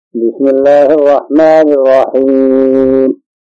بسم الله الرحمن الرحيم.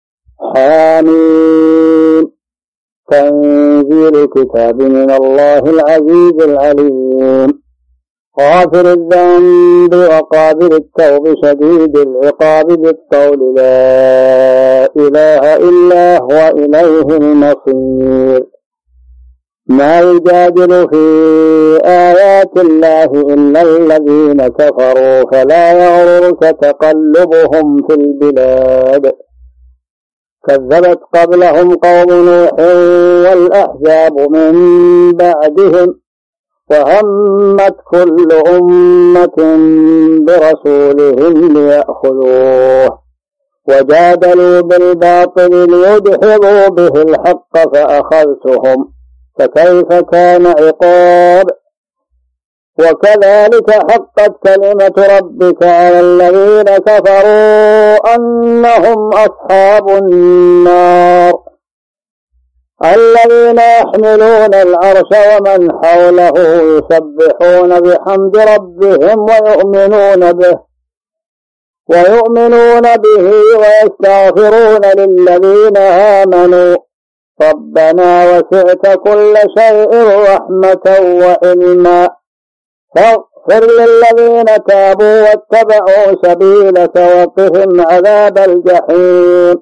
حميم. تنزيل كتاب من الله العزيز العليم، غافر الذنب وقابل التوب شديد العقاب بالقول لا إله إلا هو إليه المصير. ما يجادل في آيات الله إلا الذين كفروا فلا يغررك تقلبهم في البلاد. كذبت قبلهم قوم نوح والأحزاب من بعدهم، وهمت كل أمة برسولهم ليأخذوه، وجادلوا بالباطل ليدحضوا به الحق فأخذتهم، فكيف كان عقاب. وكذلك حقت كلمة ربك على الذين كفروا أنهم أصحاب النار، الذين يحملون العرش ومن حوله يسبحون بحمد ربهم ويؤمنون به ويستغفرون للذين آمنوا ربنا وسعت كل شيء رحمة وعلما فاغفر للذين تابوا واتبعوا سبيلك وقهم عذاب الجحيم.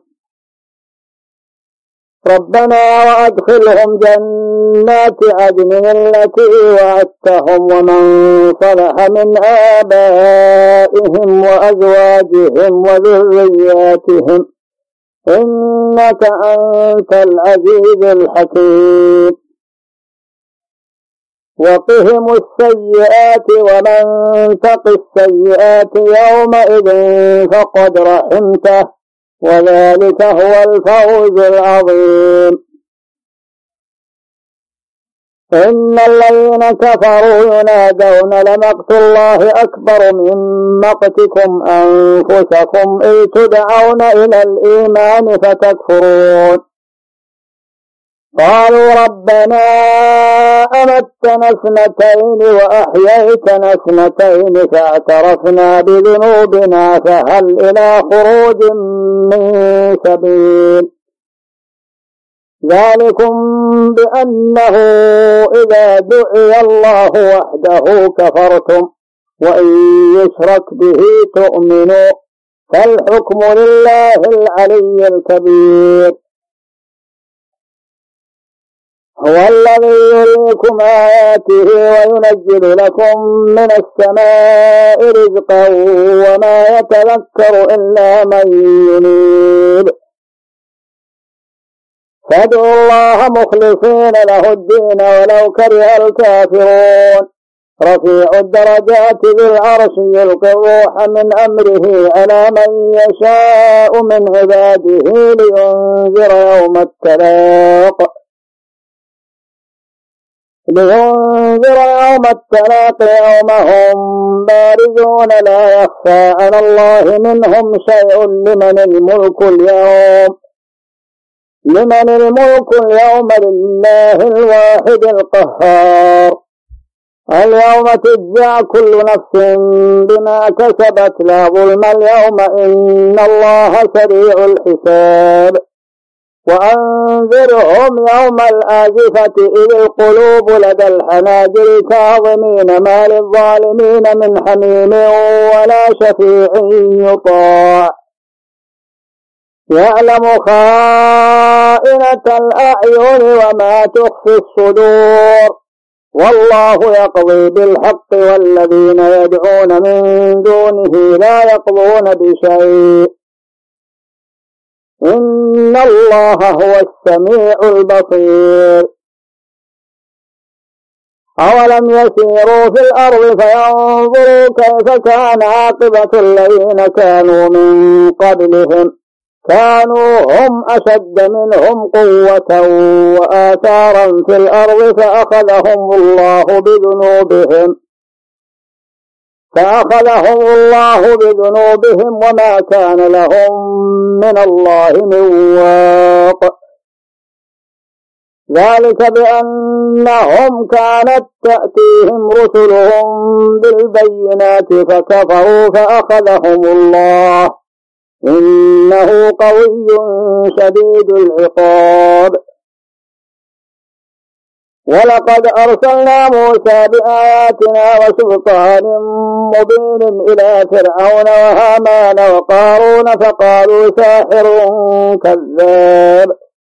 ربنا وأدخلهم جنات عدن التي وعدتهم ومن صلح من آبائهم وأزواجهم وذرياتهم إنك أنت العزيز الحكيم. وقهم السيئات ومن تق السيئات يومئذ فقد رحمته وذلك هو الفوز العظيم. إن الذين كفروا ينادون لمقت الله أكبر من مقتكم أنفسكم إذ تدعون إلى الإيمان فتكفرون. قالوا ربنا أمتنا اثنتين وأحييتنا اثنتين فاعترفنا بذنوبنا فهل إلى خروج من سبيل. ذلكم بأنه إذا دعي الله وحده كفرتم وإن يشرك به تؤمنوا فالحكم لله العلي الكبير. هو الذي يريكم آياته وينزل لكم من السماء رزقا وما يتذكر إلا من ينيب. فادعوا الله مخلصين له الدين ولو كره الكافرون. رفيع الدرجات بالعرش يلقي الروح من أمره على من يشاء من عباده لينذر يوم التلاق يوم هم بارزون لا يخفى على الله منهم شيء. لمن الملك اليوم لله الواحد القهار. اليوم تجزى كل نفس بما كسبت لا ظلم اليوم إن الله سريع الحساب. وأنذرهم يوم الآزفة إذ القلوب لدى الحناجر كاظمين ما للظالمين من حميم ولا شفيع يطاع. يعلم خائنة الأعين وما تخفي الصدور والله يقضي بالحق والذين يدعون من دونه لا يقضون بشيء إن الله هو السميع البصير. أولم يسيروا في الأرض فينظروا كيف كان عاقبة الذين كانوا من قبلهم كانوا هم أشد منهم قوة وآثارا في الأرض فأخذهم الله بذنوبهم وما كان لهم من الله من واق. ذلك بأنهم كانت تأتيهم رسلهم بالبينات فكفروا فأخذهم الله إنه قوي شديد العقاب. ولقد أرسلنا موسى بآياتنا وسلطان مبين إلى فرعون وهامان وقارون فقالوا ساحر كذاب.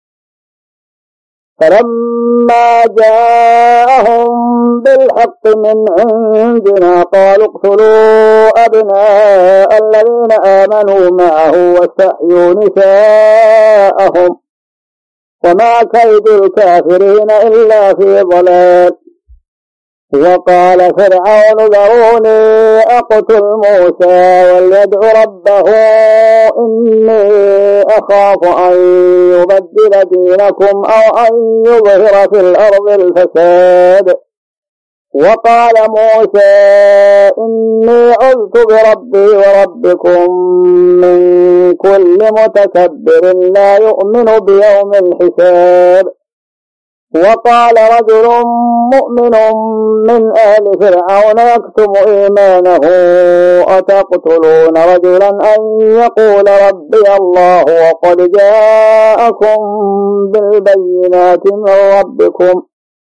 فلما جاءهم بالحق من عندنا قالوا اقتلوا أبناء الذين آمنوا معه واستحيوا نساءهم وما كيد الكافرين إلا في ضلال. وقال فرعون ذروني أقتل موسى وليدع ربه إني أخاف أن يبدل دينكم أو أن يظهر في الأرض الفساد. وقال موسى إني عذت بربي وربكم من كل متكبر لا يؤمن بيوم الحساب. وقال رجل مؤمن من آل فرعون يكتم إيمانه أتقتلون رجلا أن يقول ربي الله وقد جاءكم بالبينات من ربكم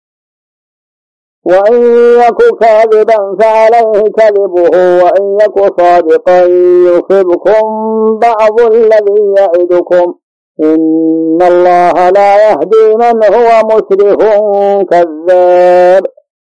وإن يك كاذبا فعليه كذبه وإن يك صادقا يصبكم بعض الذي يعدكم إن الله لا يهدي من هو مسرف كذاب.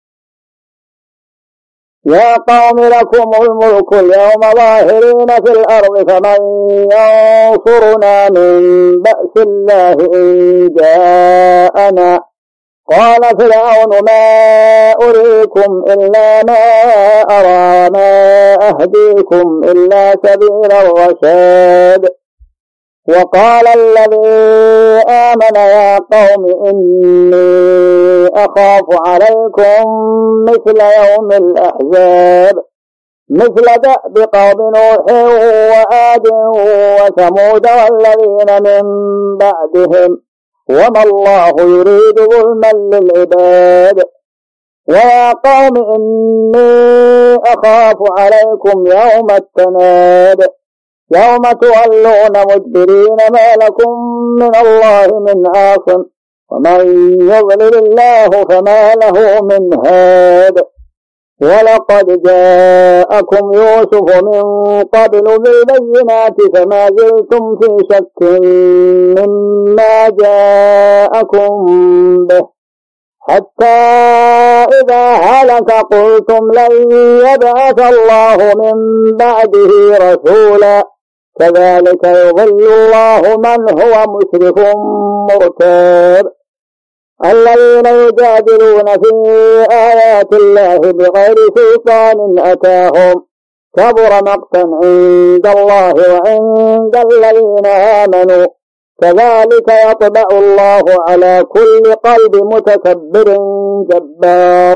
يا قوم لكم الملك اليوم ظاهرين في الأرض فمن ينصرنا من بأس الله إن جاءنا. قال فرعون ما أريكم إلا ما أرى ما أهديكم إلا سبيل الرشاد. وقال الذي آمن يا قوم إني أخاف عليكم مثل يوم الأحزاب مثل دأب قوم نوح وعاد وثمود والذين من بعدهم وما الله يريد ظلما للعباد. ويا قوم إني أخاف عليكم يوم التناد يوم تولون مدبرين ما لكم من الله من عاصم ومن يضلل الله فما له من هاد. ولقد جاءكم يوسف من قبل بالبينات فما زلتم في شك مما جاءكم به حتى إذا هلك قلتم لن يبعث الله من بعده رسولا كذلك يضل الله من هو مسرف مرتاب. الذين يجادلون في آيات الله بغير سلطان أتاهم كبر مقتا عند الله وعند الذين آمنوا كذلك يطبع الله على كل قلب متكبر جبار.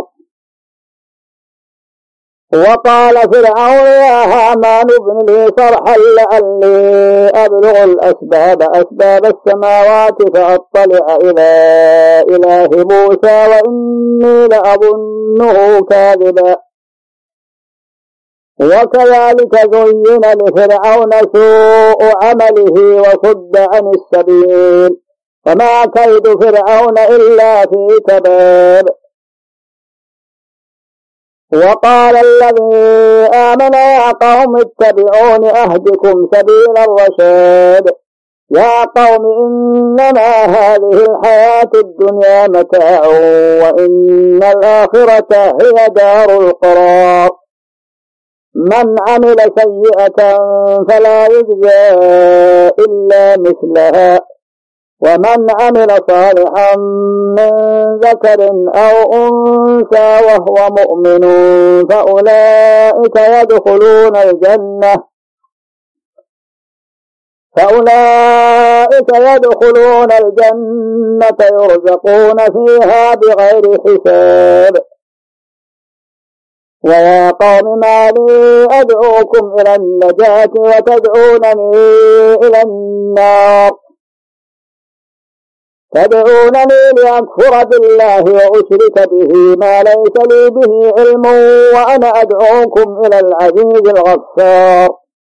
وقال فرعون يا هامان ابن لي صرحا لعلي أبلغ أسباب السماوات فأطلع إلى إله موسى وإني لأظنه كاذبا. وكذلك زين لفرعون سوء عمله وصد عن السبيل فما كيد فرعون إلا في تباب. وقال الذي آمن يا قوم اتبعون أهدكم سبيل الرشاد. يا قوم إنما هذه الحياة الدنيا متاع وإن الآخرة هي دار القرار. من عمل سيئة فلا يجزى إلا مثلها ومن عمل صالحا من ذكر أو أنثى وهو مؤمن فأولئك يدخلون الجنة يرزقون فيها بغير حساب. ويا قوم ما لي أدعوكم إلى النجاة وتدعونني إلى النار تدعونني لأكفر بالله وأشرك به ما ليس لي به علم وأنا أدعوكم إلى العزيز الغفار.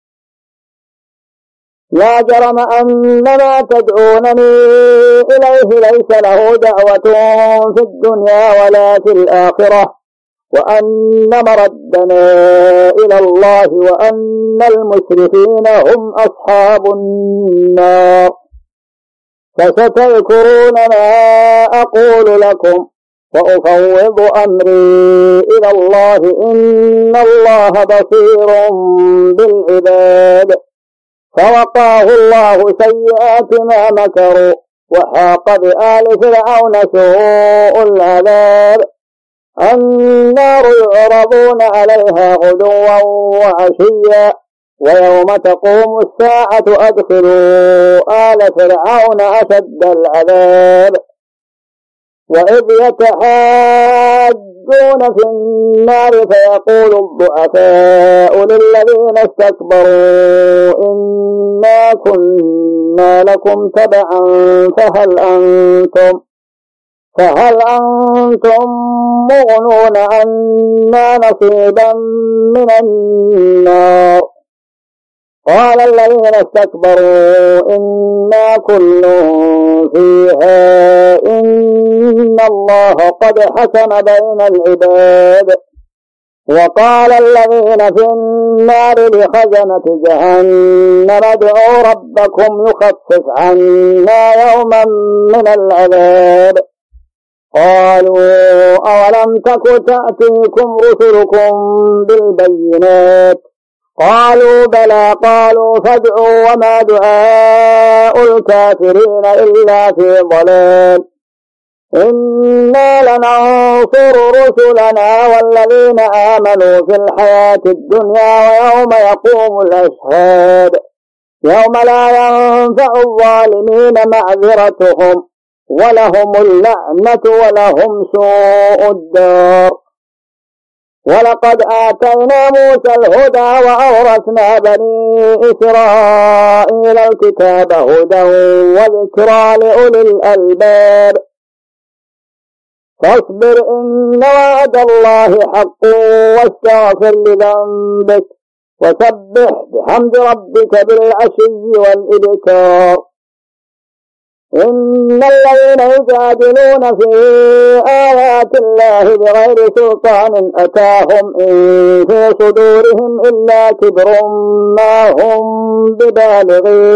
لا جرم أن ما تدعونني إليه ليس له دعوة في الدنيا ولا في الآخرة، وأن مردنا إلى الله وأن المسرفين هم أصحاب النار. فستذكرون ما أقول لكم وأفوض أمري إلى الله إن الله بصير بالعباد. فوقاه الله سيئات ما مكروا وحاق بآل فرعون سوء العذاب. النار يعرضون عليها غدوا وعشيا ويوم تقوم الساعة أدخلوا آل فرعون أشد العذاب. وإذ يتحاجون في النار فيقول الضعفاء للذين استكبروا إنا كنا لكم تبعا فهل أنتم مغنون عنا نصيبا من النار. قال الذين استكبروا إنا كل فيها إن الله قد حكم بين العباد. وقال الذين في النار لخزنة جهنم ادعوا ربكم يخفف عنا يوما من العذاب. قالوا أولم تك تأتيكم رسلكم بالبينات؟ قالوا بلى. قالوا فادعوا وما دعاء الكافرين إلا في ضلال. إنا لننصر رسلنا والذين آمنوا في الحياة الدنيا ويوم يقوم الأشهاد يوم لا ينفع الظالمين معذرتهم ولهم اللعنة ولهم سوء الدار. ولقد آتينا موسى الهدى وأورثنا بني إسرائيل الكتاب هدى وذكرى لأولي الألباب. فاصبر إن وعد الله حق واستغفر لذنبك وسبح بحمد ربك بالعشي والإبكار. إن الذين يجادلون في آيات الله بغير سلطان أتاهم إن في صدورهم إلا كبر ما هم ببالغيه.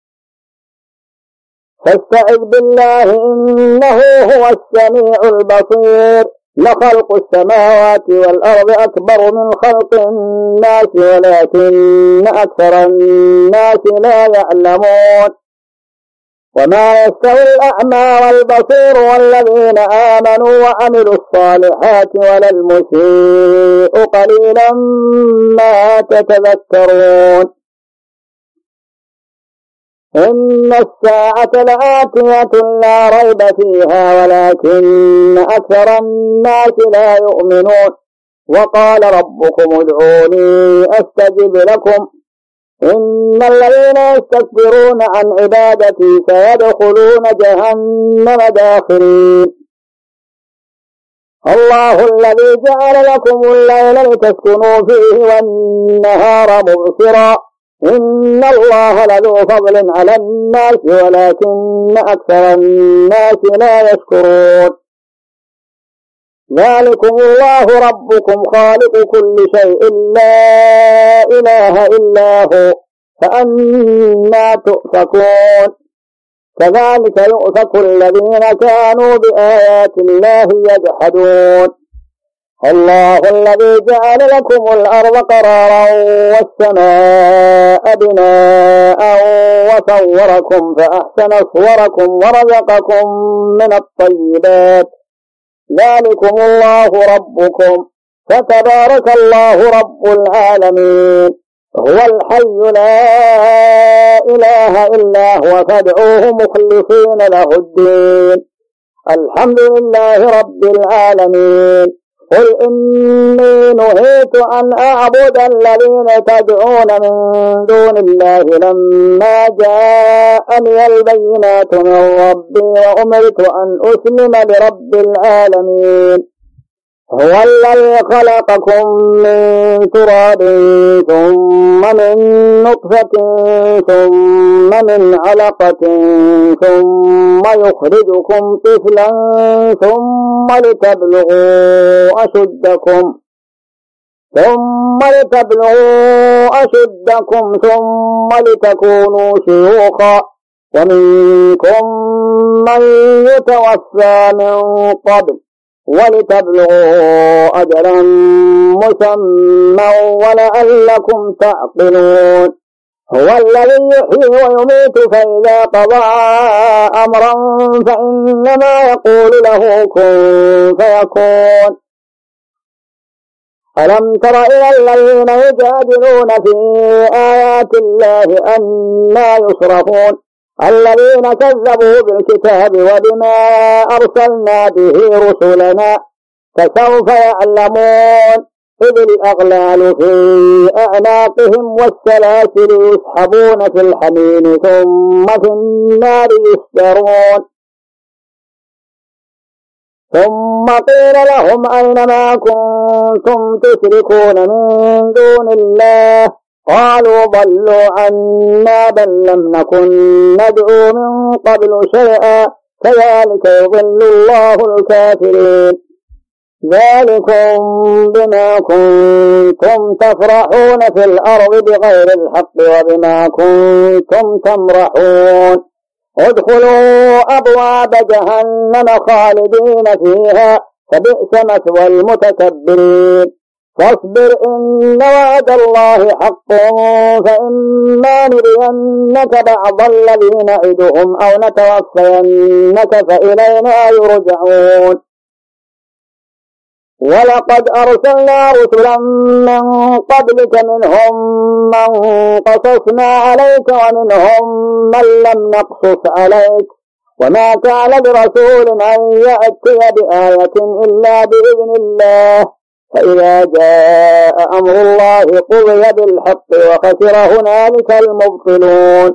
فاستعذ بالله إنه هو السميع البصير. لخلق السماوات والأرض أكبر من خلق الناس ولكن أكثر الناس لا يعلمون. وما يستوي الأعمى والبصير والذين آمنوا وعملوا الصالحات ولا المسيء قليلا ما تتذكرون. إن الساعة لآتية لا ريب فيها ولكن أكثر الناس لا يؤمنون. وقال ربكم ادعوني أستجب لكم إن الذين يستكبرون عن عبادتي سيدخلون جهنم داخرين. الله الذي جعل لكم الليل لتسكنوا فيه والنهار مبصرا إن الله لذو فضل على الناس ولكن أكثر الناس لا يشكرون. ذلكم الله ربكم خالق كل شيء لا إله إلا هو فأنا تؤفكون. كذلك يؤفك الذين كانوا بآيات الله يجحدون. الله الذي جعل لكم الأرض قرارا والسماء بناء وصوركم فأحسن صوركم ورزقكم من الطيبات. ذلكم الله ربكم فتبارك الله رب العالمين. هو الحي لا إله إلا هو فادعوه مخلصين له الدين. الحمد لله رب العالمين. قل إني نهيت أن أعبد الذين تدعون من دون الله لما جاءني البينات من ربي وأمرت أن أسلم لرب العالمين. هو الذي خلقكم من تراب ثم من نطفة ثم من علقة ثم يخرجكم طفلا ثم لتبلغوا أشدكم ثم لتكونوا شيوخا ومنكم من يتوفى من قبل ولتبلغوا أجلا مسمى ولعلكم تعقلون. هو الذي يحيي ويميت فإذا قضى أمرا فإنما يقول له كن فيكون. ألم تر إلى الذين يجادلون في آيات الله أنى يصرفون الذين كذبوا بالكتاب وبما أرسلنا به رسلنا فسوف يعلمون إذ الأغلال في أعناقهم والسلاسل يسحبون في الحميم ثم في النار يسجرون. ثم قيل لهم أين ما كنتم تشركون من دون الله قالوا ضلوا عنا بل لم نكن ندعو من قبل شيئا كذلك يضل الله الكافرين. ذلكم بما كنتم تفرحون في الأرض بغير الحق وبما كنتم تمرحون. ادخلوا أبواب جهنم خالدين فيها فبئس مثوى المتكبرين. فاصبر إن وعد الله حق فإما نرينك بعض الذي نعدهم أو نتوفينك فإلينا يرجعون. ولقد أرسلنا رسلا من قبلك منهم من قصصنا عليك ومنهم من لم نقصص عليك وما كان لرسول أن يأتي بآية إلا بإذن الله فإذا جاء أمر الله قضي بالحق وخسر هنالك المبطلون.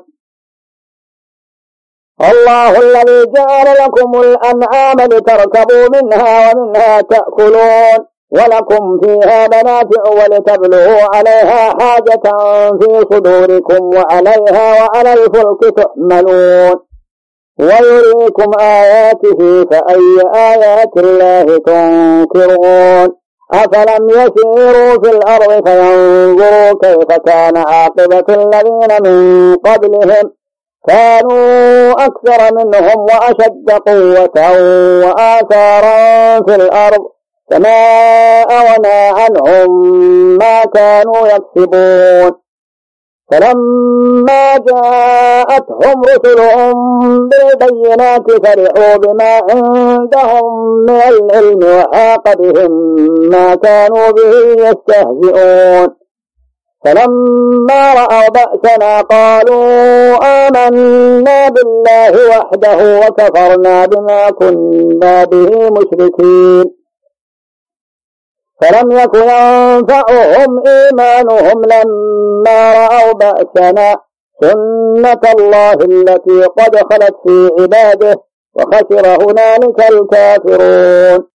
الله الذي جعل لكم الأنعام لتركبوا منها ومنها تأكلون ولكم فيها منافع ولتبلغوا عليها حاجة في صدوركم وعليها وعلى الفلك تحملون ويريكم آياته فأي آيات الله تنكرون. أفلم يسيروا في الأرض فينظروا كيف كان عاقبة الذين من قبلهم كانوا أكثر منهم وأشد قوة وآثارا في الأرض فما أغنى عنهم ما كانوا يكسبون. فلما جاءتهم رسلهم بالبينات فرحوا بما عندهم من العلم وحاق بهم ما كانوا به يستهزئون. فلما رأوا بأسنا قالوا آمنا بالله وحده وكفرنا بما كنا به مشركين. فلم يكن ينفعهم إيمانهم لما رأوا بأسنا سنة الله التي قد خلت في عباده وخسر هنالك الكافرون.